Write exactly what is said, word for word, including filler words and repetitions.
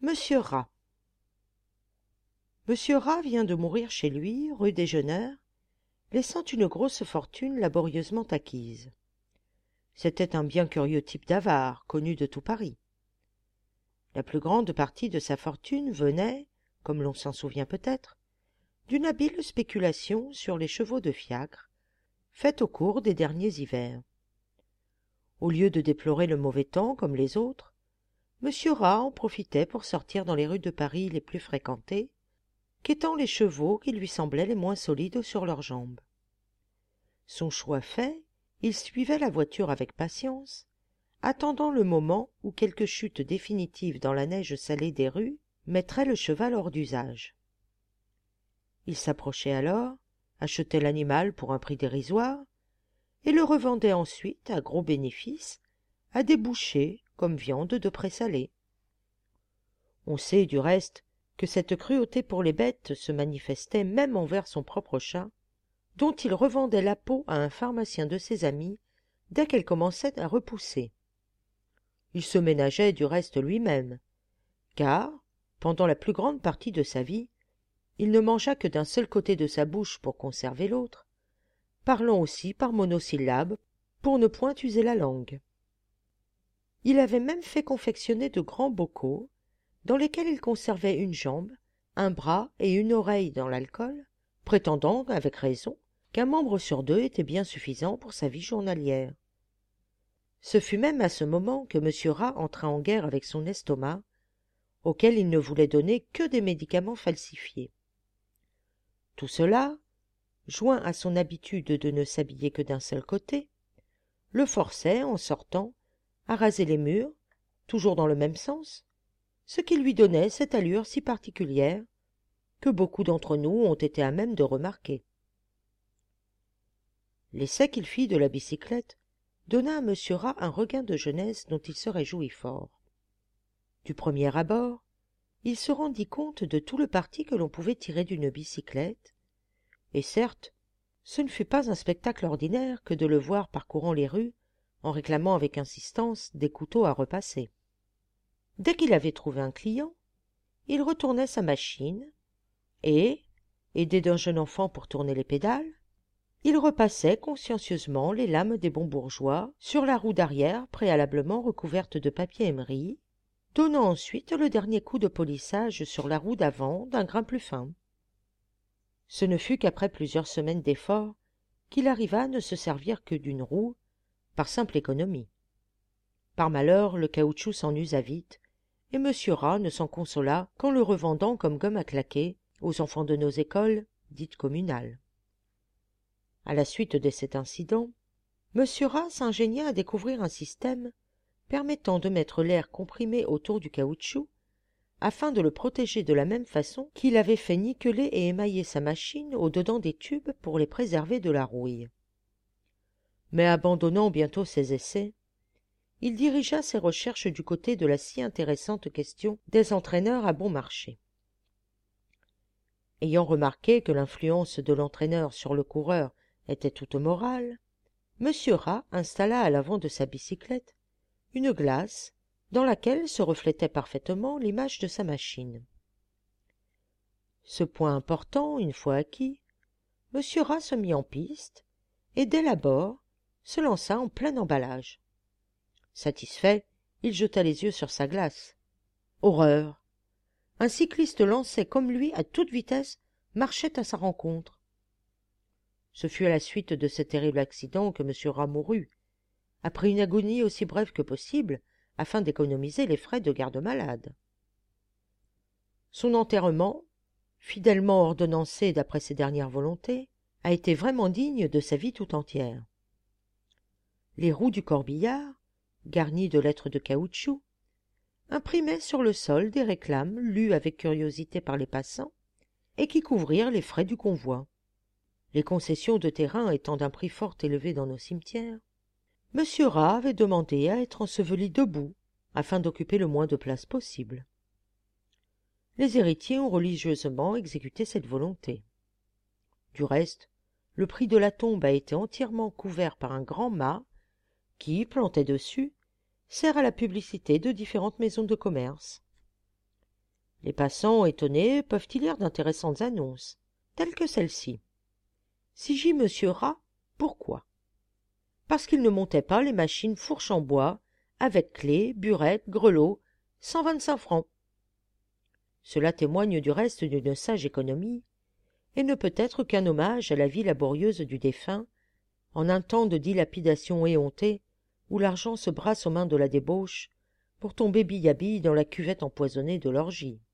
Monsieur Rat. Monsieur Rat vient de mourir chez lui, rue des Jeûneurs, laissant une grosse fortune laborieusement acquise. C'était un bien curieux type d'avare, connu de tout Paris. La plus grande partie de sa fortune venait, comme l'on s'en souvient peut-être, d'une habile spéculation sur les chevaux de fiacre, faite au cours des derniers hivers. Au lieu de déplorer le mauvais temps comme les autres, Monsieur Rat en profitait pour sortir dans les rues de Paris les plus fréquentées, quêtant les chevaux qui lui semblaient les moins solides sur leurs jambes. Son choix fait, il suivait la voiture avec patience, attendant le moment où quelque chute définitive dans la neige salée des rues mettrait le cheval hors d'usage. Il s'approchait alors, achetait l'animal pour un prix dérisoire, et le revendait ensuite à gros bénéfice à des bouchers comme viande de présalé. On sait du reste que cette cruauté pour les bêtes se manifestait même envers son propre chat, dont il revendait la peau à un pharmacien de ses amis dès qu'elle commençait à repousser. Il se ménageait du reste lui-même, car, pendant la plus grande partie de sa vie, il ne mangea que d'un seul côté de sa bouche pour conserver l'autre, parlant aussi par monosyllabes pour ne point user la langue. Il avait même fait confectionner de grands bocaux, dans lesquels il conservait une jambe, un bras et une oreille dans l'alcool, prétendant, avec raison, qu'un membre sur deux était bien suffisant pour sa vie journalière. Ce fut même à ce moment que Monsieur Rat entra en guerre avec son estomac, auquel il ne voulait donner que des médicaments falsifiés. Tout cela, joint à son habitude de ne s'habiller que d'un seul côté, le forçait, en sortant, à raser les murs, toujours dans le même sens, ce qui lui donnait cette allure si particulière que beaucoup d'entre nous ont été à même de remarquer. L'essai qu'il fit de la bicyclette donna à Monsieur Rat un regain de jeunesse dont il se réjouit fort. Du premier abord, il se rendit compte de tout le parti que l'on pouvait tirer d'une bicyclette, et certes, ce ne fut pas un spectacle ordinaire que de le voir parcourant les rues en réclamant avec insistance des couteaux à repasser. Dès qu'il avait trouvé un client, il retournait sa machine, et, aidé d'un jeune enfant pour tourner les pédales, il repassait consciencieusement les lames des bons bourgeois sur la roue d'arrière préalablement recouverte de papier émery, donnant ensuite le dernier coup de polissage sur la roue d'avant d'un grain plus fin. Ce ne fut qu'après plusieurs semaines d'efforts qu'il arriva à ne se servir que d'une roue, par simple économie. Par malheur, le caoutchouc s'en usa vite, et Monsieur Rat ne s'en consola qu'en le revendant comme gomme à claquer aux enfants de nos écoles, dites communales. À la suite de cet incident, Monsieur Rat s'ingénia à découvrir un système permettant de mettre l'air comprimé autour du caoutchouc, afin de le protéger de la même façon qu'il avait fait niqueler et émailler sa machine au-dedans des tubes pour les préserver de la rouille. Mais abandonnant bientôt ses essais, il dirigea ses recherches du côté de la si intéressante question des entraîneurs à bon marché. Ayant remarqué que l'influence de l'entraîneur sur le coureur était toute morale, Monsieur Rat installa à l'avant de sa bicyclette une glace dans laquelle se reflétait parfaitement l'image de sa machine. Ce point important, une fois acquis, Monsieur Rat se mit en piste et, dès l'abord, se lança en plein emballage. Satisfait, il jeta les yeux sur sa glace. Horreur! Un cycliste lancé comme lui à toute vitesse marchait à sa rencontre. Ce fut à la suite de ce terrible accident que Monsieur Rat mourut, après une agonie aussi brève que possible, afin d'économiser les frais de garde-malade. Son enterrement, fidèlement ordonnancé d'après ses dernières volontés, a été vraiment digne de sa vie tout entière. Les roues du corbillard, garnies de lettres de caoutchouc, imprimaient sur le sol des réclames lues avec curiosité par les passants et qui couvrirent les frais du convoi. Les concessions de terrain étant d'un prix fort élevé dans nos cimetières, Monsieur Rat avait demandé à être enseveli debout afin d'occuper le moins de place possible. Les héritiers ont religieusement exécuté cette volonté. Du reste, le prix de la tombe a été entièrement couvert par un grand mât qui, planté dessus, sert à la publicité de différentes maisons de commerce. Les passants, étonnés, peuvent y lire d'intéressantes annonces, telles que celle-ci. Si J. Monsieur Rat, pourquoi? Parce qu'il ne montait pas les machines fourches en bois, avec clés, burettes, grelots, cent vingt-cinq francs. Cela témoigne du reste d'une sage économie, et ne peut être qu'un hommage à la vie laborieuse du défunt, en un temps de dilapidation éhontée, où l'argent se brasse aux mains de la débauche, pour tomber bille à bille dans la cuvette empoisonnée de l'orgie.